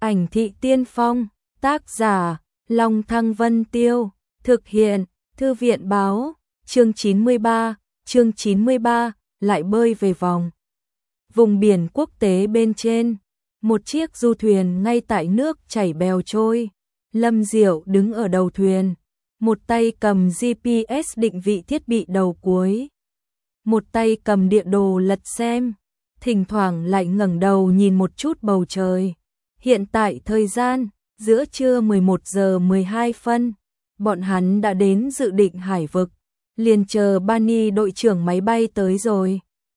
Ảnh thị tiên phong, tác giả, Long Thăng Vân Tiêu, thực hiện, Thư viện báo, chương 93, lại bơi về vòng. Vùng biển quốc tế bên trên, một chiếc du thuyền ngay tại nước chảy bèo trôi. Lâm Diệu đứng ở đầu thuyền, một tay cầm GPS định vị thiết bị đầu cuối, một tay cầm địa đồ lật xem, thỉnh thoảng lại ngẩng đầu nhìn một chút bầu trời. Hiện tại thời gian, giữa trưa 11 giờ 12 phân, bọn hắn đã đến dự định hải vực, liền chờ Bani đội trưởng máy bay tới rồi.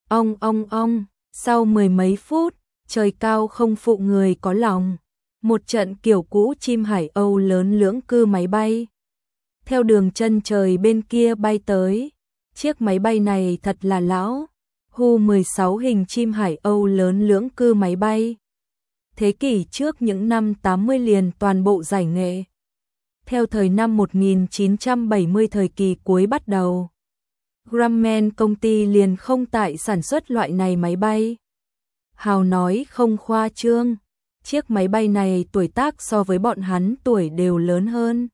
Ong, sau mười mấy phút, trời cao không phụ người có lòng. Một trận kiểu cũ chim Hải Âu lớn lưỡng cư máy bay theo đường chân trời bên kia bay tới. Chiếc máy bay này thật là lão, Hu-16 hình chim Hải Âu lớn lưỡng cư máy bay. Thế kỷ trước những năm 80 liền toàn bộ giải nghệ. Theo thời năm 1970 thời kỳ cuối bắt đầu, Grumman công ty liền không tại sản xuất loại này máy bay. Hào nói không khoa trương, chiếc máy bay này tuổi tác so với bọn hắn tuổi đều lớn hơn.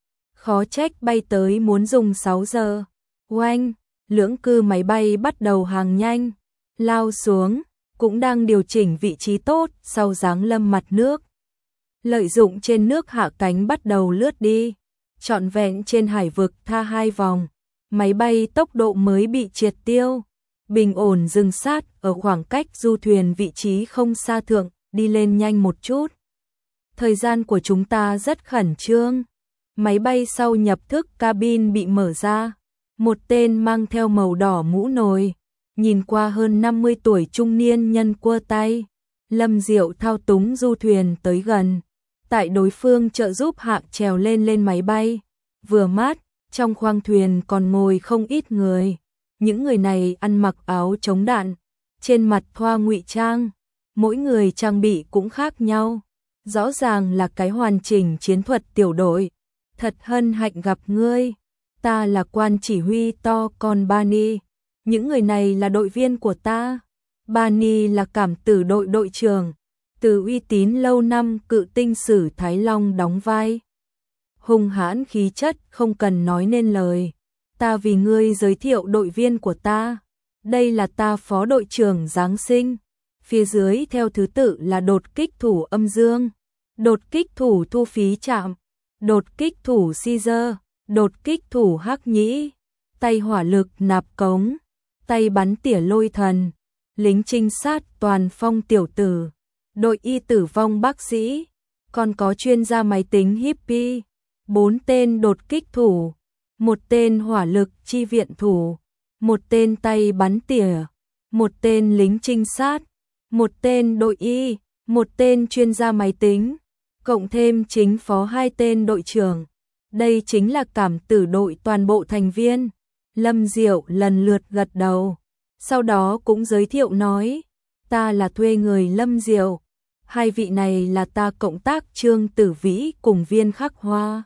Khó trách bay tới muốn dùng 6 giờ. Oanh, lưỡng cư máy bay bắt đầu hàng nhanh, lao xuống, cũng đang điều chỉnh vị trí tốt sau giáng lâm mặt nước. Lợi dụng trên nước hạ cánh bắt đầu lướt đi, trọn vẹn trên hải vực tha 2 vòng, máy bay tốc độ mới bị triệt tiêu, bình ổn dừng sát ở khoảng cách du thuyền vị trí không xa thượng, đi lên nhanh một chút. Thời gian của chúng ta rất khẩn trương. Máy bay sau nhập thức cabin bị mở ra, một tên mang theo màu đỏ mũ nồi, nhìn qua hơn 50 tuổi trung niên nhân quơ tay. Lâm Diệu thao túng du thuyền tới gần, tại đối phương trợ giúp hạ trèo lên máy bay. Vừa mát, trong khoang thuyền còn ngồi không ít người. Những người này ăn mặc áo chống đạn, trên mặt thoa ngụy trang, mỗi người trang bị cũng khác nhau. Rõ ràng là cái hoàn chỉnh chiến thuật tiểu đội. Thật hân hạnh gặp ngươi, ta là quan chỉ huy to con Bani. Những người này là đội viên của ta. Bani là cảm tử đội đội trưởng, từ uy tín lâu năm cự tinh sử Thái Long đóng vai. Hung hãn khí chất không cần nói nên lời. Ta vì ngươi giới thiệu đội viên của ta. Đây là ta phó đội trưởng Giáng sinh. Phía dưới theo thứ tự là đột kích thủ Âm Dương, đột kích thủ Thu Phí Trạm, đột kích thủ Caesar, đột kích thủ Hắc Nhĩ, tay hỏa lực Nạp Cống, tay bắn tỉa Lôi Thần, lính trinh sát Toàn Phong tiểu tử, đội y tử vong bác sĩ, còn có chuyên gia máy tính Hippie, 4 tên đột kích thủ, một tên hỏa lực chi viện thủ, một tên tay bắn tỉa, một tên lính trinh sát, một tên đội y, một tên chuyên gia máy tính, cộng thêm chính phó 2 tên đội trưởng. Đây chính là cảm tử đội toàn bộ thành viên. Lâm Diệu lần lượt gật đầu, sau đó cũng giới thiệu nói, ta là thuê người Lâm Diệu, 2 vị này là ta cộng tác Trương Tử Vĩ cùng Viên Khắc Hoa.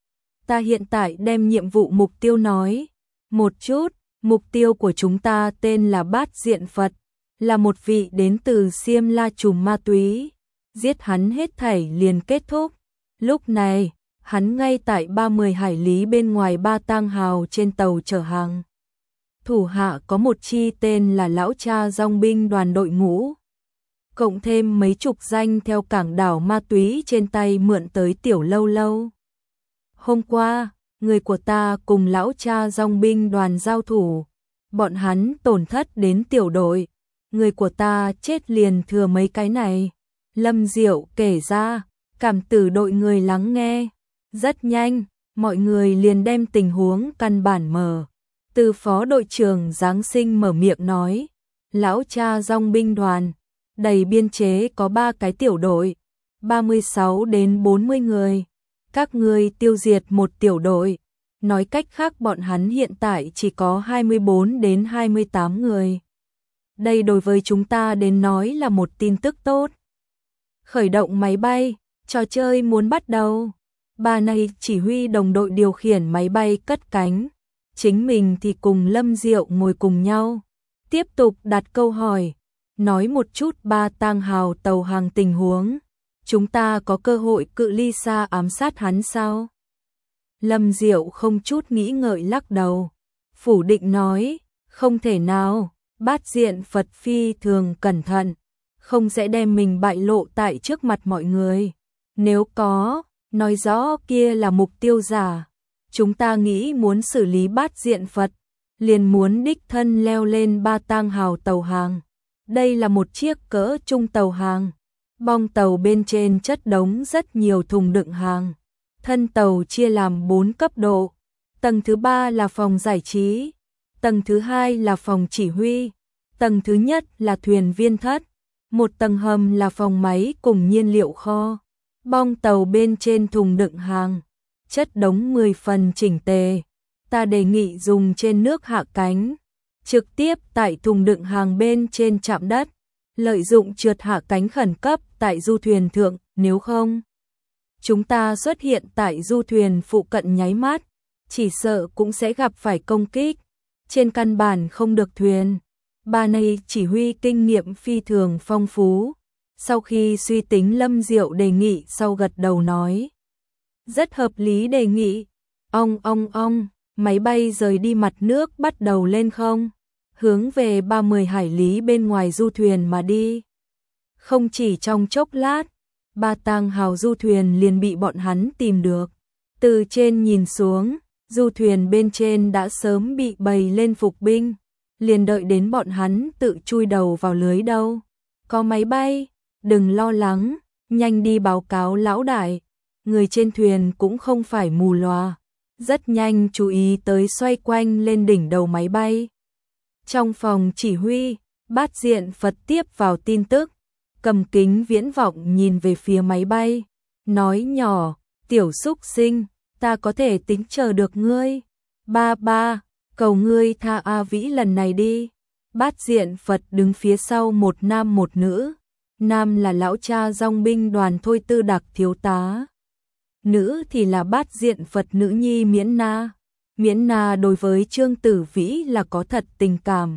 Ta hiện tại đem nhiệm vụ mục tiêu nói một chút. Mục tiêu của chúng ta tên là Bát Diện Phật, là một vị đến từ Xiêm La trùm ma túy. Giết hắn hết thảy liền kết thúc. Lúc này, hắn ngay tại 30 hải lý bên ngoài Ba Tang Hào trên tàu chở hàng. Thủ hạ có một chi tên là Lão Cha Dòng binh đoàn đội ngũ, cộng thêm mấy chục danh theo cảng đảo ma túy trên tay mượn tới tiểu lâu lâu. Hôm qua, người của ta cùng Lão Cha Dòng binh đoàn giao thủ, bọn hắn tổn thất đến tiểu đội, người của ta chết liền thừa mấy cái này. Lâm Diệu kể ra, cảm tử đội người lắng nghe. Rất nhanh, mọi người liền đem tình huống căn bản mở. Từ phó đội trưởng Giáng sinh mở miệng nói, Lão Cha Dòng binh đoàn, đầy biên chế có 3 cái tiểu đội, 36 đến 40 người. Các ngươi tiêu diệt một tiểu đội. Nói cách khác bọn hắn hiện tại chỉ có 24 đến 28 người. Đây đối với chúng ta đến nói là một tin tức tốt. Khởi động máy bay, trò chơi muốn bắt đầu. Bà này chỉ huy đồng đội điều khiển máy bay cất cánh, chính mình thì cùng Lâm Diệu ngồi cùng nhau, tiếp tục đặt câu hỏi, nói một chút Ba Tang Hào tàu hàng tình huống. chúng ta có cơ hội cự ly xa ám sát hắn sao? Lâm Diệu không chút nghĩ ngợi lắc đầu, phủ định nói, không thể nào, Bát Diện Phật phi thường cẩn thận, không sẽ đem mình bại lộ tại trước mặt mọi người. Nếu có, nói rõ kia là mục tiêu giả. Chúng ta nghĩ muốn xử lý Bát Diện Phật, liền muốn đích thân leo lên Ba Tang Hào tàu hàng. Đây là một chiếc cỡ trung tàu hàng. Bong tàu bên trên chất đống rất nhiều thùng đựng hàng. Thân tàu chia làm 4 cấp độ. Tầng thứ 3 là phòng giải trí, tầng thứ 2 là phòng chỉ huy, tầng thứ nhất là thuyền viên thất, một tầng hầm là phòng máy cùng nhiên liệu kho. Bong tàu bên trên thùng đựng hàng, chất đống 10 phần chỉnh tề. Ta đề nghị dùng trên nước hạ cánh, trực tiếp tại thùng đựng hàng bên trên chạm đất, lợi dụng trượt hạ cánh khẩn cấp tại du thuyền thượng, nếu không chúng ta xuất hiện tại du thuyền phụ cận nháy mắt, chỉ sợ cũng sẽ gặp phải công kích. Trên căn bản không được thuyền. Bà này chỉ huy kinh nghiệm phi thường phong phú. Sau khi suy tính, Lâm Diệu đề nghị sau gật đầu nói, rất hợp lý đề nghị. Ong, máy bay rời đi mặt nước bắt đầu lên không, hướng về 30 hải lý bên ngoài du thuyền mà đi. Không chỉ trong chốc lát, Ba Tang Hào du thuyền liền bị bọn hắn tìm được. Từ trên nhìn xuống, du thuyền bên trên đã sớm bị bày lên phục binh, liền đợi đến bọn hắn tự chui đầu vào lưới đâu. Có máy bay, đừng lo lắng, nhanh đi báo cáo lão đại. Người trên thuyền cũng không phải mù lòa, rất nhanh chú ý tới xoay quanh lên đỉnh đầu máy bay. Trong phòng chỉ huy, Bát Diện Phật tiếp vào tin tức, cầm kính viễn vọng nhìn về phía máy bay, nói nhỏ, tiểu xúc sinh, ta có thể tính chờ được ngươi. Ba, cầu ngươi tha A Vĩ lần này đi. Bát Diện Phật đứng phía sau một nam một nữ. Nam là lão cha dòng binh đoàn Thôi Tư Đặc thiếu tá. Nữ thì là Bát Diện Phật nữ nhi Miễn Na. Miễn Na đối với Trương Tử Vĩ là có thật tình cảm.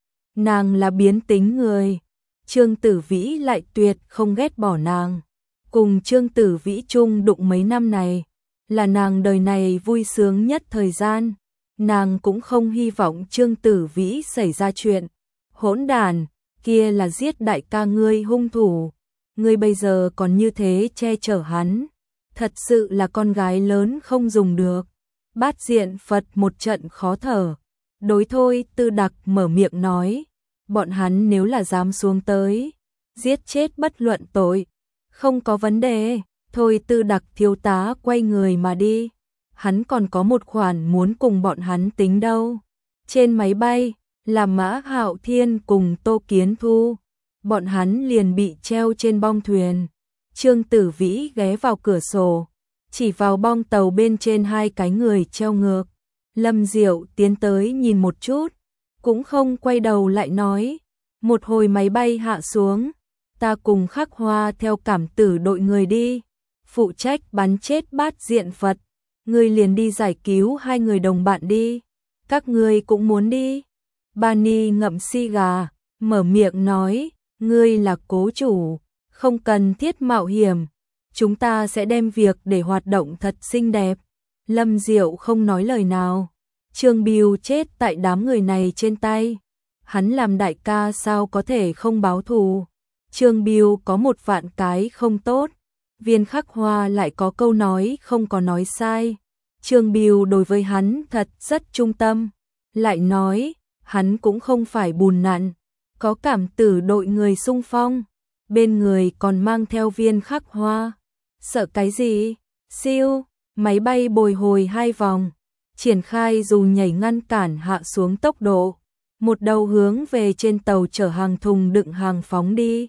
Nàng là biến tính người. Trương Tử Vĩ lại tuyệt không ghét bỏ nàng. Cùng Trương Tử Vĩ chung đụng mấy năm này, là nàng đời này vui sướng nhất thời gian. Nàng cũng không hy vọng Trương Tử Vĩ xảy ra chuyện. Hỗn đàn, kia là giết đại ca ngươi hung thủ. Ngươi bây giờ còn như thế che chở hắn. Thật sự là con gái lớn không dùng được. Bát Diện Phật một trận khó thở. Đối Thôi Tư Đặc mở miệng nói, bọn hắn nếu là dám xuống tới, giết chết bất luận tội, không có vấn đề. Thôi Tư Đặc thiếu tá quay người mà đi. Hắn còn có một khoản muốn cùng bọn hắn tính đâu. Trên máy bay là Mã Hạo Thiên cùng Tô Kiến Thu. Bọn hắn liền bị treo trên bong thuyền. Trương Tử Vĩ ghé vào cửa sổ, chỉ vào bong tàu bên trên hai cái người treo ngược. Lâm Diệu tiến tới nhìn một chút, cũng không quay đầu lại nói, một hồi máy bay hạ xuống, ta cùng Khắc Hoa theo cảm tử đội người đi, phụ trách bắn chết Bát Diện Phật, ngươi liền đi giải cứu hai người đồng bạn đi, các ngươi cũng muốn đi. Bani ngậm si gà, mở miệng nói, ngươi là cố chủ, không cần thiết mạo hiểm, chúng ta sẽ đem việc để hoạt động thật xinh đẹp. Lâm Diệu không nói lời nào. Trương Biêu chết tại đám người này trên tay, hắn làm đại ca sao có thể không báo thù. Trương Biêu có một vạn cái không tốt, Viên Khắc Hoa lại có câu nói không có nói sai. Trương Biêu đối với hắn thật rất trung tâm, lại nói, hắn cũng không phải bùn nặn, có cảm tử đội người xung phong, bên người còn mang theo Viên Khắc Hoa. Sợ cái gì? Siêu, máy bay bồi hồi 2 vòng, triển khai dù nhảy ngăn cản hạ xuống tốc độ, một đầu hướng về trên tàu chở hàng thùng đựng hàng phóng đi.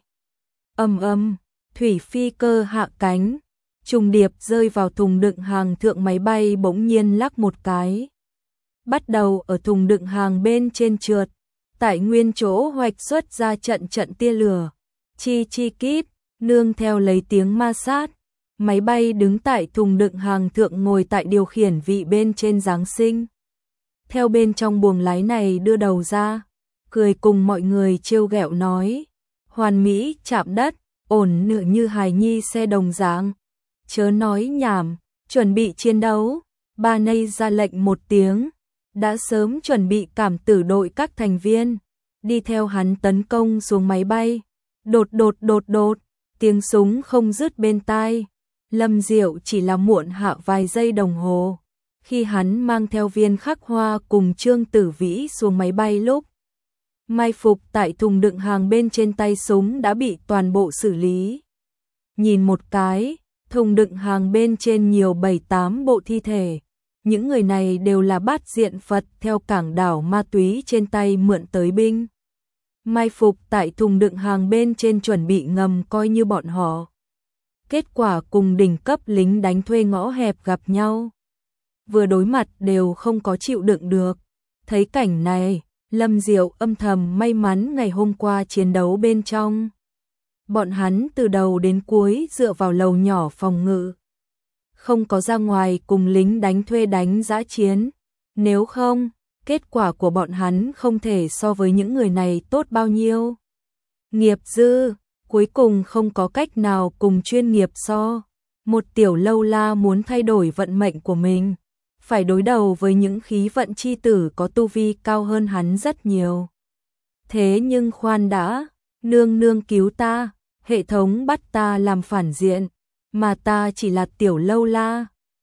Ầm, thủy phi cơ hạ cánh, trùng điệp rơi vào thùng đựng hàng thượng, máy bay bỗng nhiên lắc một cái, bắt đầu ở thùng đựng hàng bên trên trượt, tại nguyên chỗ hoạch xuất ra trận tia lửa, chi kíp, nương theo lấy tiếng ma sát. Máy bay đứng tại thùng đựng hàng thượng, ngồi tại điều khiển vị bên trên Giáng sinh. Theo bên trong buồng lái này đưa đầu ra, cười cùng mọi người trêu ghẹo nói, hoàn mỹ chạm đất, ổn nửa như hài nhi xe đồng dạng. Chớ nói nhảm, chuẩn bị chiến đấu. Ba Nây ra lệnh một tiếng, đã sớm chuẩn bị cảm tử đội các thành viên, đi theo hắn tấn công xuống máy bay. Đột đột đột đột, tiếng súng không dứt bên tai. Lâm Diệu chỉ là muộn hạ vài giây đồng hồ. Khi hắn mang theo Viên Khắc Hoa cùng Trương Tử Vĩ xuống máy bay lúc mai phục tại thùng đựng hàng bên trên, tay súng đã bị toàn bộ xử lý. Nhìn một cái, thùng đựng hàng bên trên nhiều 7-8 bộ thi thể. Những người này đều là bát diện Phật theo cảng đảo ma túy trên tay mượn tới binh. Mai phục tại thùng đựng hàng bên trên chuẩn bị ngầm coi như bọn họ. Kết quả cùng đỉnh cấp lính đánh thuê ngõ hẹp gặp nhau. Vừa đối mặt đều không có chịu đựng được. Thấy cảnh này, Lâm Diệu âm thầm may mắn ngày hôm qua chiến đấu bên trong. Bọn hắn từ đầu đến cuối dựa vào lầu nhỏ phòng ngự. Không có ra ngoài cùng lính đánh thuê đánh dã chiến. Nếu không, kết quả của bọn hắn không thể so với những người này tốt bao nhiêu. Nghiệp dư, cuối cùng không có cách nào cùng chuyên nghiệp so. Một tiểu lâu la muốn thay đổi vận mệnh của mình, phải đối đầu với những khí vận chi tử có tu vi cao hơn hắn rất nhiều. Thế nhưng khoan đã, nương nương cứu ta, hệ thống bắt ta làm phản diện, mà ta chỉ là tiểu lâu la,